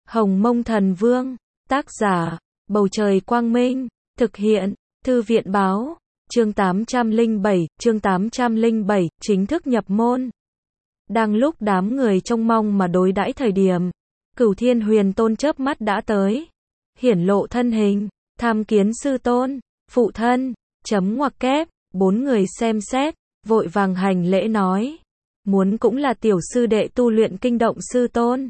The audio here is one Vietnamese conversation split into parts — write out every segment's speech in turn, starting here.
Hồng Mông Thần Vương, tác giả, Bầu Trời Quang Minh, thực hiện, Thư viện Báo, chương 807, chính thức nhập môn. Đang lúc đám người trông mong mà đối đãi thời điểm, Cửu Thiên Huyền Tôn chớp mắt đã tới, hiển lộ thân hình, tham kiến sư tôn, phụ thân, ngoặc kép, bốn người xem xét, vội vàng hành lễ nói, muốn cũng là tiểu sư đệ tu luyện kinh động sư tôn.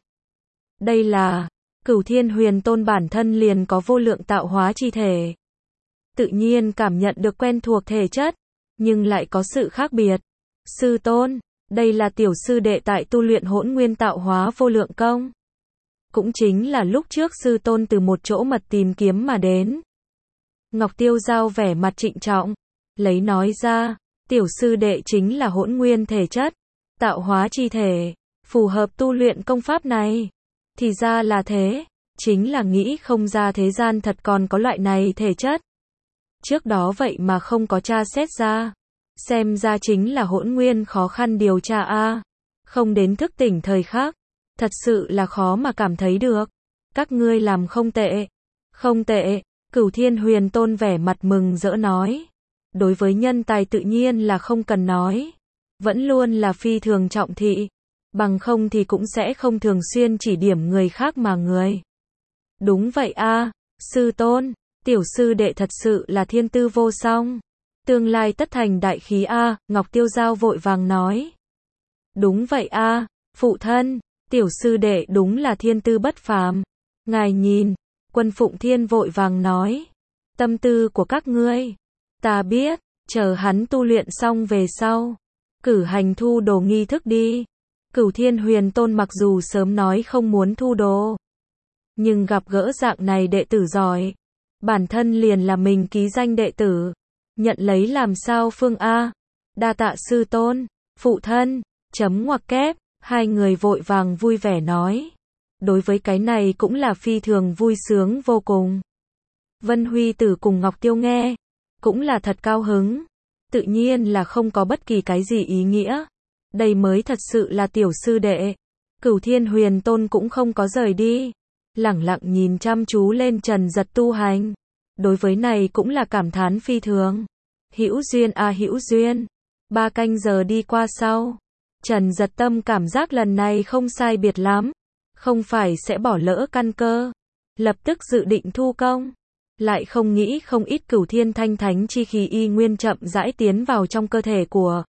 Đây là, Cửu Thiên Huyền Tôn bản thân liền có vô lượng tạo hóa chi thể. Tự nhiên cảm nhận được quen thuộc thể chất, nhưng lại có sự khác biệt. Sư tôn, đây là tiểu sư đệ tại tu luyện hỗn nguyên tạo hóa vô lượng công. Cũng chính là lúc trước sư tôn từ một chỗ mật tìm kiếm mà đến. Ngọc Tiêu Giao vẻ mặt trịnh trọng, lấy nói ra, tiểu sư đệ chính là hỗn nguyên thể chất, tạo hóa chi thể, phù hợp tu luyện công pháp này. Thì ra là thế, chính là nghĩ không ra thế gian thật còn có loại này thể chất. Trước đó vậy mà không có tra xét ra. Xem ra chính là hỗn nguyên khó khăn điều tra a. Không đến thức tỉnh thời khắc, thật sự là khó mà cảm thấy được. Các ngươi làm không tệ. Không tệ, Cửu Thiên Huyền Tôn vẻ mặt mừng rỡ nói. Đối với nhân tài tự nhiên là không cần nói. Vẫn luôn là phi thường trọng thị. Bằng không thì cũng sẽ không thường xuyên chỉ điểm người khác mà người. Đúng vậy a, sư tôn, tiểu sư đệ thật sự là thiên tư vô song. Tương lai tất thành đại khí a, Ngọc Tiêu Giao vội vàng nói. Đúng vậy a, phụ thân, tiểu sư đệ đúng là thiên tư bất phàm. Ngài nhìn, Quân Phụng Thiên vội vàng nói. Tâm tư của các ngươi, ta biết, chờ hắn tu luyện xong về sau, cử hành thu đồ nghi thức đi. Cửu Thiên Huyền Tôn mặc dù sớm nói không muốn thu đồ, nhưng gặp gỡ dạng này đệ tử giỏi, bản thân liền là mình ký danh đệ tử, nhận lấy làm sao phương a. Đa tạ sư tôn, phụ thân, ngoặc kép, hai người vội vàng vui vẻ nói. Đối với cái này cũng là phi thường vui sướng vô cùng. Vân Huy Tử cùng Ngọc Tiêu nghe, cũng là thật cao hứng, tự nhiên là không có bất kỳ cái gì ý nghĩa. Đây mới thật sự là tiểu sư đệ. Cửu Thiên Huyền Tôn cũng không có rời đi, lẳng lặng nhìn chăm chú lên Trần Giật tu hành. Đối với này cũng là cảm thán phi thường. Hữu duyên a hữu duyên. 3 canh giờ đi qua sau, Trần Giật tâm cảm giác lần này không sai biệt lắm, không phải sẽ bỏ lỡ căn cơ, lập tức dự định thu công, lại không nghĩ không ít Cửu Thiên Thanh Thánh chi khí y nguyên chậm rãi tiến vào trong cơ thể của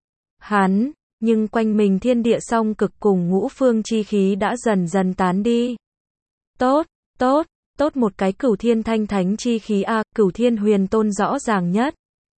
hắn. Nhưng quanh mình thiên địa song cực cùng ngũ phương chi khí đã dần dần tán đi. Tốt, tốt, tốt một cái Cửu Thiên Thanh Thánh chi khí a, Cửu Thiên Huyền Tôn rõ ràng nhất.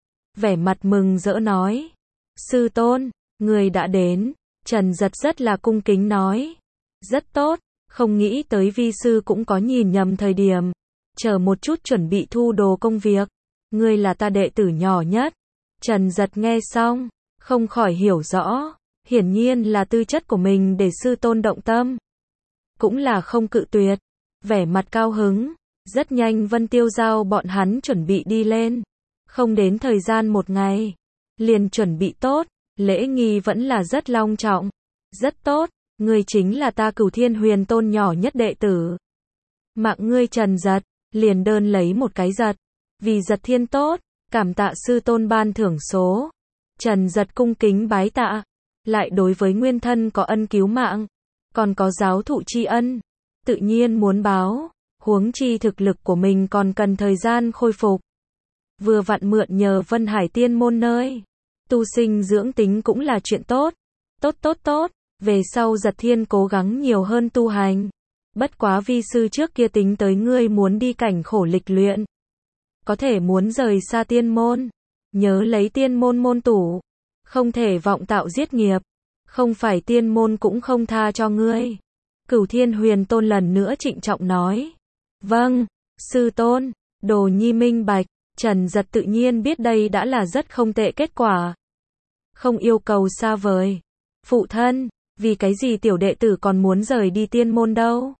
Vẻ mặt mừng rỡ nói. Sư tôn, người đã đến. Trần Giật rất là cung kính nói. Rất tốt, không nghĩ tới vi sư cũng có nhìn nhầm thời điểm. Chờ một chút chuẩn bị thu đồ công việc. Ngươi là ta đệ tử nhỏ nhất. Trần Giật nghe xong, không khỏi hiểu rõ, hiển nhiên là tư chất của mình để sư tôn động tâm. Cũng là không cự tuyệt, vẻ mặt cao hứng, rất nhanh Vân Tiêu Giao bọn hắn chuẩn bị đi lên. Không đến thời gian một ngày, liền chuẩn bị tốt, lễ nghi vẫn là rất long trọng. Rất tốt, ngươi chính là ta Cửu Thiên Huyền Tôn nhỏ nhất đệ tử. Mạng ngươi Trần Giật, liền đơn lấy một cái giật. Vì Giật thiên tốt, cảm tạ sư tôn ban thưởng số. Trần Giật cung kính bái tạ, lại đối với nguyên thân có ân cứu mạng, còn có giáo thụ tri ân, tự nhiên muốn báo, huống chi thực lực của mình còn cần thời gian khôi phục. Vừa vặn mượn nhờ Vân Hải Tiên môn nơi, tu sinh dưỡng tính cũng là chuyện tốt. Tốt tốt tốt, về sau Giật thiên cố gắng nhiều hơn tu hành. Bất quá vi sư trước kia tính tới ngươi muốn đi cảnh khổ lịch luyện, có thể muốn rời xa tiên môn. Nhớ lấy tiên môn môn tủ, không thể vọng tạo giết nghiệp, không phải tiên môn cũng không tha cho ngươi. Cửu Thiên Huyền Tôn lần nữa trịnh trọng nói. Vâng, sư tôn, đồ nhi minh bạch. Trần Giật tự nhiên biết đây đã là rất không tệ kết quả. Không yêu cầu xa vời. Phụ thân, vì cái gì tiểu đệ tử còn muốn rời đi tiên môn đâu?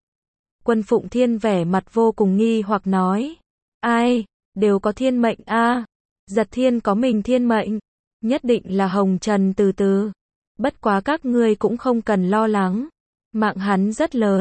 Quân Phụng Thiên vẻ mặt vô cùng nghi hoặc nói. Ai, đều có thiên mệnh a. Giật thiên có mình thiên mệnh, nhất định là hồng trần từ từ. Bất quá các ngươi cũng không cần lo lắng, mạng hắn rất lớn,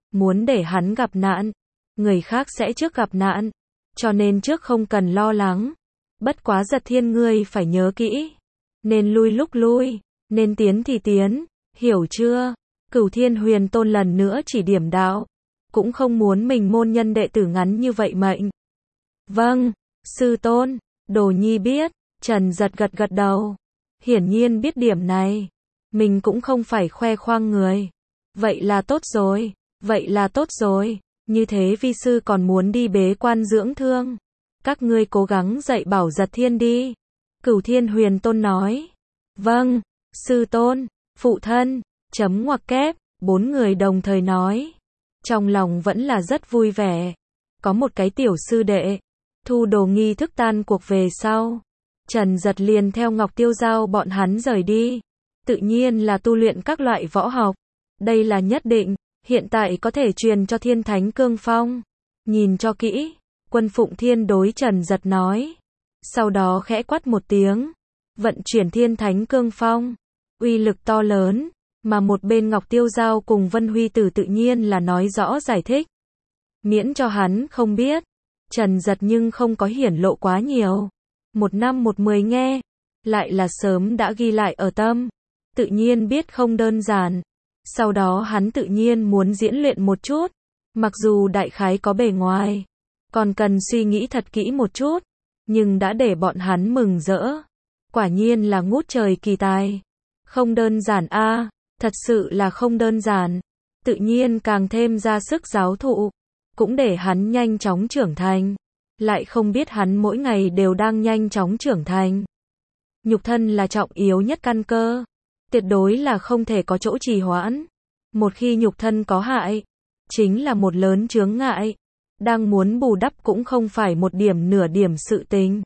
muốn để hắn gặp nạn. Người khác sẽ trước gặp nạn, cho nên trước không cần lo lắng. Bất quá Giật Thiên ngươi phải nhớ kỹ. Nên lui lúc lui, nên tiến thì tiến, hiểu chưa? Cửu Thiên Huyền Tôn lần nữa chỉ điểm đạo. Cũng không muốn mình môn nhân đệ tử ngắn như vậy mệnh. Vâng, sư tôn, Đồ Nhi biết. Trần Giật gật gật đầu. Hiển nhiên biết điểm này. Mình cũng không phải khoe khoang người. Vậy là tốt rồi, vậy là tốt rồi. Như thế vi sư còn muốn đi bế quan dưỡng thương. Các ngươi cố gắng dạy bảo Giật Thiên đi. Cửu Thiên Huyền Tôn nói. Vâng, sư tôn, phụ thân, chấm ngoặc kép, 4 người đồng thời nói. Trong lòng vẫn là rất vui vẻ. Có một cái tiểu sư đệ. Thu đồ nghi thức tan cuộc về sau. Trần Giật liền theo Ngọc Tiêu Giao bọn hắn rời đi. Tự nhiên là tu luyện các loại võ học. Đây là nhất định. Hiện tại có thể truyền cho Thiên Thánh Cương Phong. Nhìn cho kỹ. Quân Phụng Thiên đối Trần Giật nói. Sau đó khẽ quát một tiếng. Vận chuyển Thiên Thánh Cương Phong. Uy lực to lớn. Mà một bên Ngọc Tiêu Giao cùng Vân Huy Tử tự nhiên là nói rõ giải thích. Miễn cho hắn không biết. Trần Giật nhưng không có hiển lộ quá nhiều. 1 năm 1 10 nghe. Lại là sớm đã ghi lại ở tâm. Tự nhiên biết không đơn giản. Sau đó hắn tự nhiên muốn diễn luyện một chút. Mặc dù đại khái có bề ngoài. Còn cần suy nghĩ thật kỹ một chút. Nhưng đã để bọn hắn mừng rỡ. Quả nhiên là ngút trời kỳ tài. Không đơn giản a, thật sự là không đơn giản. Tự nhiên càng thêm ra sức giáo thụ. Cũng để hắn nhanh chóng trưởng thành. Lại không biết hắn mỗi ngày đều đang nhanh chóng trưởng thành. Nhục thân là trọng yếu nhất căn cơ. Tuyệt đối là không thể có chỗ trì hoãn. Một khi nhục thân có hại, chính là một lớn chướng ngại. Đang muốn bù đắp cũng không phải một điểm nửa điểm sự tình.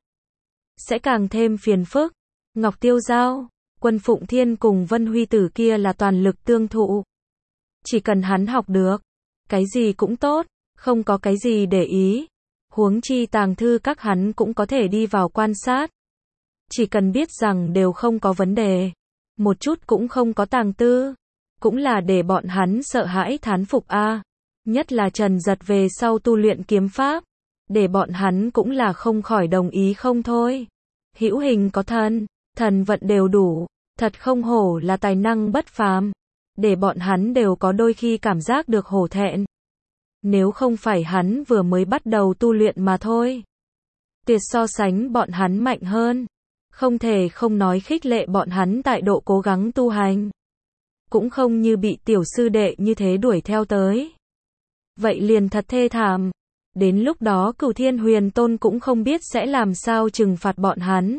Sẽ càng thêm phiền phức. Ngọc Tiêu Giao, Quân Phụng Thiên cùng Vân Huy Tử kia là toàn lực tương thụ. Chỉ cần hắn học được, cái gì cũng tốt, không có cái gì để ý. Huống chi tàng thư các hắn cũng có thể đi vào quan sát. Chỉ cần biết rằng đều không có vấn đề. Một chút cũng không có tàng tư. Cũng là để bọn hắn sợ hãi thán phục a. Nhất là Trần Giật về sau tu luyện kiếm pháp. Để bọn hắn cũng là không khỏi đồng ý không thôi. Hữu hình có thân, thần vận đều đủ. Thật không hổ là tài năng bất phàm. Để bọn hắn đều có đôi khi cảm giác được hổ thẹn. Nếu không phải hắn vừa mới bắt đầu tu luyện mà thôi. Tuyệt so sánh bọn hắn mạnh hơn. Không thể không nói khích lệ bọn hắn tại độ cố gắng tu hành. Cũng không như bị tiểu sư đệ như thế đuổi theo tới. Vậy liền thật thê thảm. Đến lúc đó Cửu Thiên Huyền Tôn cũng không biết sẽ làm sao trừng phạt bọn hắn.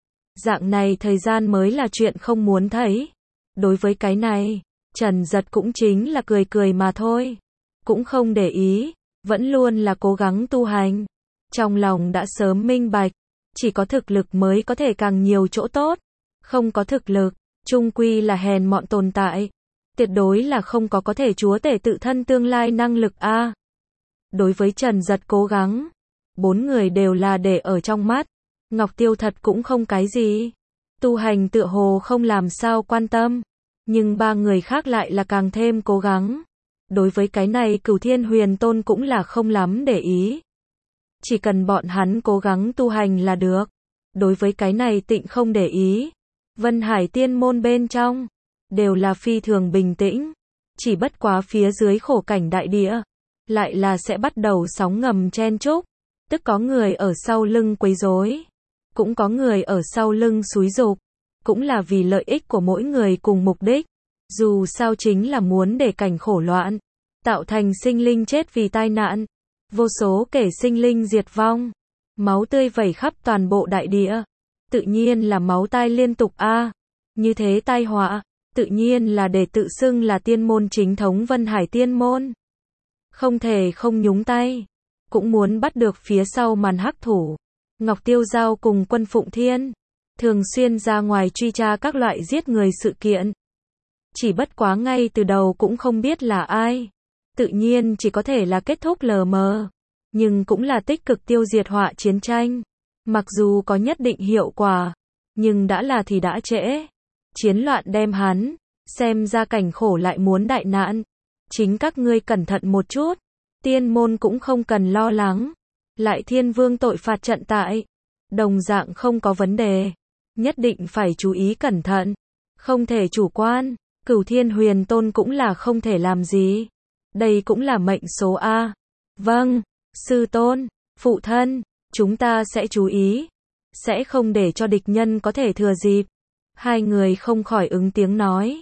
Dạng này thời gian mới là chuyện không muốn thấy. Đối với cái này, Trần Giật cũng chính là cười cười mà thôi. Cũng không để ý, vẫn luôn là cố gắng tu hành. Trong lòng đã sớm minh bạch, chỉ có thực lực mới có thể càng nhiều chỗ tốt. Không có thực lực, chung quy là hèn mọn tồn tại. Tuyệt đối là không có thể chúa tể tự thân tương lai năng lực a. Đối với Trần Giật cố gắng, 4 người đều là để ở trong mắt. Ngọc Tiêu thật cũng không cái gì. Tu hành tựa hồ không làm sao quan tâm. Nhưng 3 người khác lại là càng thêm cố gắng. Đối với cái này Cửu Thiên Huyền Tôn cũng là không lắm để ý. Chỉ cần bọn hắn cố gắng tu hành là được. Đối với cái này Tịnh không để ý. Vân Hải Tiên môn bên trong đều là phi thường bình tĩnh. Chỉ bất quá phía dưới khổ cảnh đại địa lại là sẽ bắt đầu sóng ngầm chen chúc. Tức có người ở sau lưng quấy rối. Cũng có người ở sau lưng xúi giục. Cũng là vì lợi ích của mỗi người cùng mục đích. Dù sao chính là muốn để cảnh khổ loạn. Tạo thành sinh linh chết vì tai nạn. Vô số kẻ sinh linh diệt vong. Máu tươi vẩy khắp toàn bộ đại địa. Tự nhiên là máu tai liên tục a. Như thế tai họa. Tự nhiên là để tự xưng là tiên môn chính thống Vân Hải Tiên môn. Không thể không nhúng tay. Cũng muốn bắt được phía sau màn hắc thủ. Ngọc Tiêu Giao cùng Quân Phụng Thiên. Thường xuyên ra ngoài truy tra các loại giết người sự kiện. Chỉ bất quá ngay từ đầu cũng không biết là ai. Tự nhiên chỉ có thể là kết thúc lờ mờ. Nhưng cũng là tích cực tiêu diệt họa chiến tranh. Mặc dù có nhất định hiệu quả. Nhưng đã là thì đã trễ. Chiến loạn đem hắn. Xem ra cảnh khổ lại muốn đại nạn. chính các ngươi cẩn thận một chút, tiên môn cũng không cần lo lắng. Lại Thiên Vương tội phạt trận tại, đồng dạng không có vấn đề, nhất định phải chú ý cẩn thận, không thể chủ quan. Cửu Thiên Huyền Tôn cũng là không thể làm gì, đây cũng là mệnh số A. Vâng, sư tôn, phụ thân, chúng ta sẽ chú ý, sẽ không để cho địch nhân có thể thừa dịp. Hai người không khỏi ứng tiếng nói.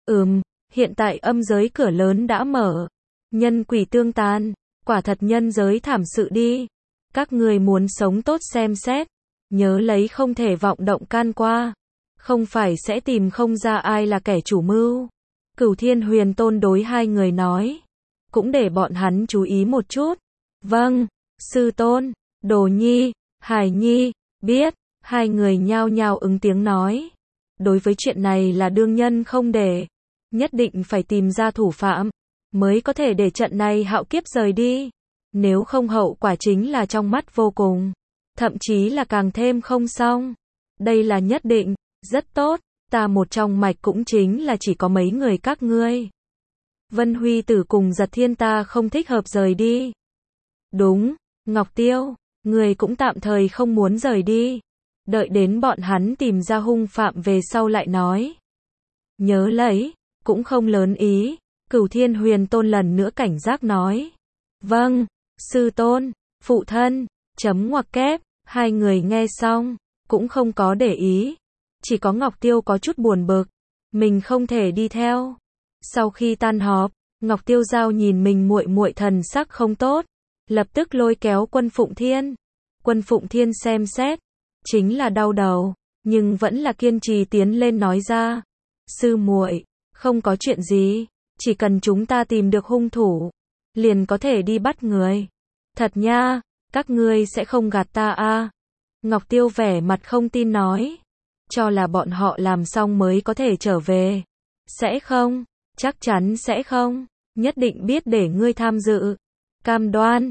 Hiện tại âm giới cửa lớn đã mở, nhân quỷ tương tàn, quả thật nhân giới thảm sự đi. Các người muốn sống tốt xem xét, nhớ lấy không thể vọng động can qua, không phải sẽ tìm không ra ai là kẻ chủ mưu. Cửu Thiên Huyền Tôn đối hai người nói, cũng để bọn hắn chú ý một chút. Vâng, sư tôn, Đồ Nhi, Hải Nhi, biết. Hai người nhao nhao ứng tiếng nói. Đối với chuyện này là đương nhân không để, nhất định phải tìm ra thủ phạm, mới có thể để trận này hạo kiếp rời đi. Nếu không hậu quả chính là trong mắt vô cùng, thậm chí là càng thêm không xong. Đây là nhất định, rất tốt, ta một trong mạch cũng chính là chỉ có mấy người các ngươi. Vân Huy Tử cùng Giật Thiên ta không thích hợp rời đi. Đúng, Ngọc Tiêu, người cũng tạm thời không muốn rời đi. Đợi đến bọn hắn tìm ra hung phạm về sau lại nói. Nhớ lấy, cũng không lớn ý. Cửu Thiên Huyền Tôn lần nữa cảnh giác nói. Vâng, sư tôn, phụ thân, chấm ngoặc kép. Hai người nghe xong, cũng không có để ý. Chỉ có Ngọc Tiêu có chút buồn bực, mình không thể đi theo. Sau khi tan họp, Ngọc Tiêu Giao nhìn mình muội muội thần sắc không tốt, lập tức lôi kéo Quân Phụng Thiên. Quân Phụng Thiên xem xét, chính là đau đầu, nhưng vẫn là kiên trì tiến lên nói ra. Sư muội, không có chuyện gì, chỉ cần chúng ta tìm được hung thủ, liền có thể đi bắt người. Thật nha, các ngươi sẽ không gạt ta a? Ngọc Tiêu vẻ mặt không tin nói. Cho là bọn họ làm xong mới có thể trở về. Sẽ không, chắc chắn sẽ không, nhất định biết để ngươi tham dự. Cam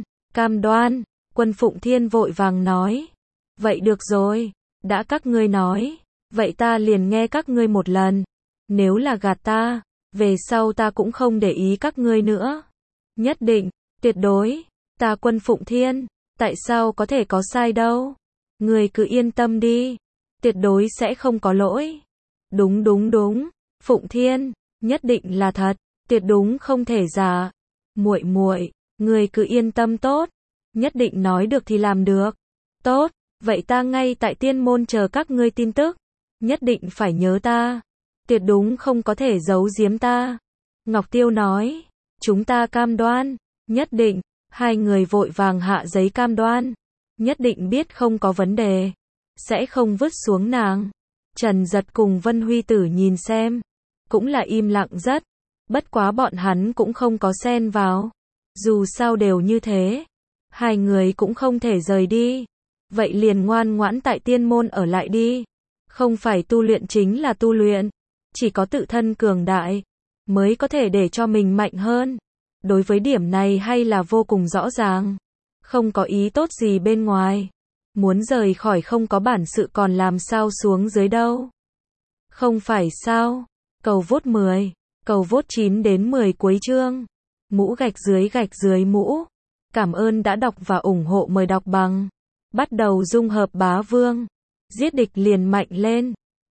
đoan, Quân Phụng Thiên vội vàng nói. Vậy được rồi, đã các ngươi nói, vậy ta liền nghe các ngươi một lần. Nếu là gạt ta, về sau ta cũng không để ý các ngươi nữa. Nhất định, tuyệt đối, ta Quân Phụng Thiên, tại sao có thể có sai đâu. Ngươi cứ yên tâm đi, tuyệt đối sẽ không có lỗi. Đúng, Phụng Thiên, nhất định là thật, tuyệt đúng không thể giả. Muội, ngươi cứ yên tâm tốt, nhất định nói được thì làm được. Tốt, vậy ta ngay tại tiên môn chờ các ngươi tin tức, nhất định phải nhớ ta, tuyệt đúng không có thể giấu giếm ta. Ngọc Tiêu nói, chúng ta cam đoan, nhất định. Hai người vội vàng hạ giấy cam đoan, nhất định biết không có vấn đề, sẽ không vứt xuống nàng. Trần Giật cùng Vân Huy Tử nhìn xem, cũng là im lặng rất, bất quá bọn hắn cũng không có xen vào, dù sao đều như thế, hai người cũng không thể rời đi, vậy liền ngoan ngoãn tại tiên môn ở lại đi, không phải tu luyện chính là tu luyện, chỉ có tự thân cường đại, mới có thể để cho mình mạnh hơn. Đối với điểm này hay là vô cùng rõ ràng, không có ý tốt gì bên ngoài, muốn rời khỏi không có bản sự còn làm sao xuống dưới đâu. Không phải sao? Cầu vote 10, cầu vote 9 đến 10 cuối chương. Mũ gạch dưới mũ. Cảm ơn đã đọc và ủng hộ, mời đọc bằng. Bắt đầu dung hợp bá vương. Giết địch liền mạnh lên.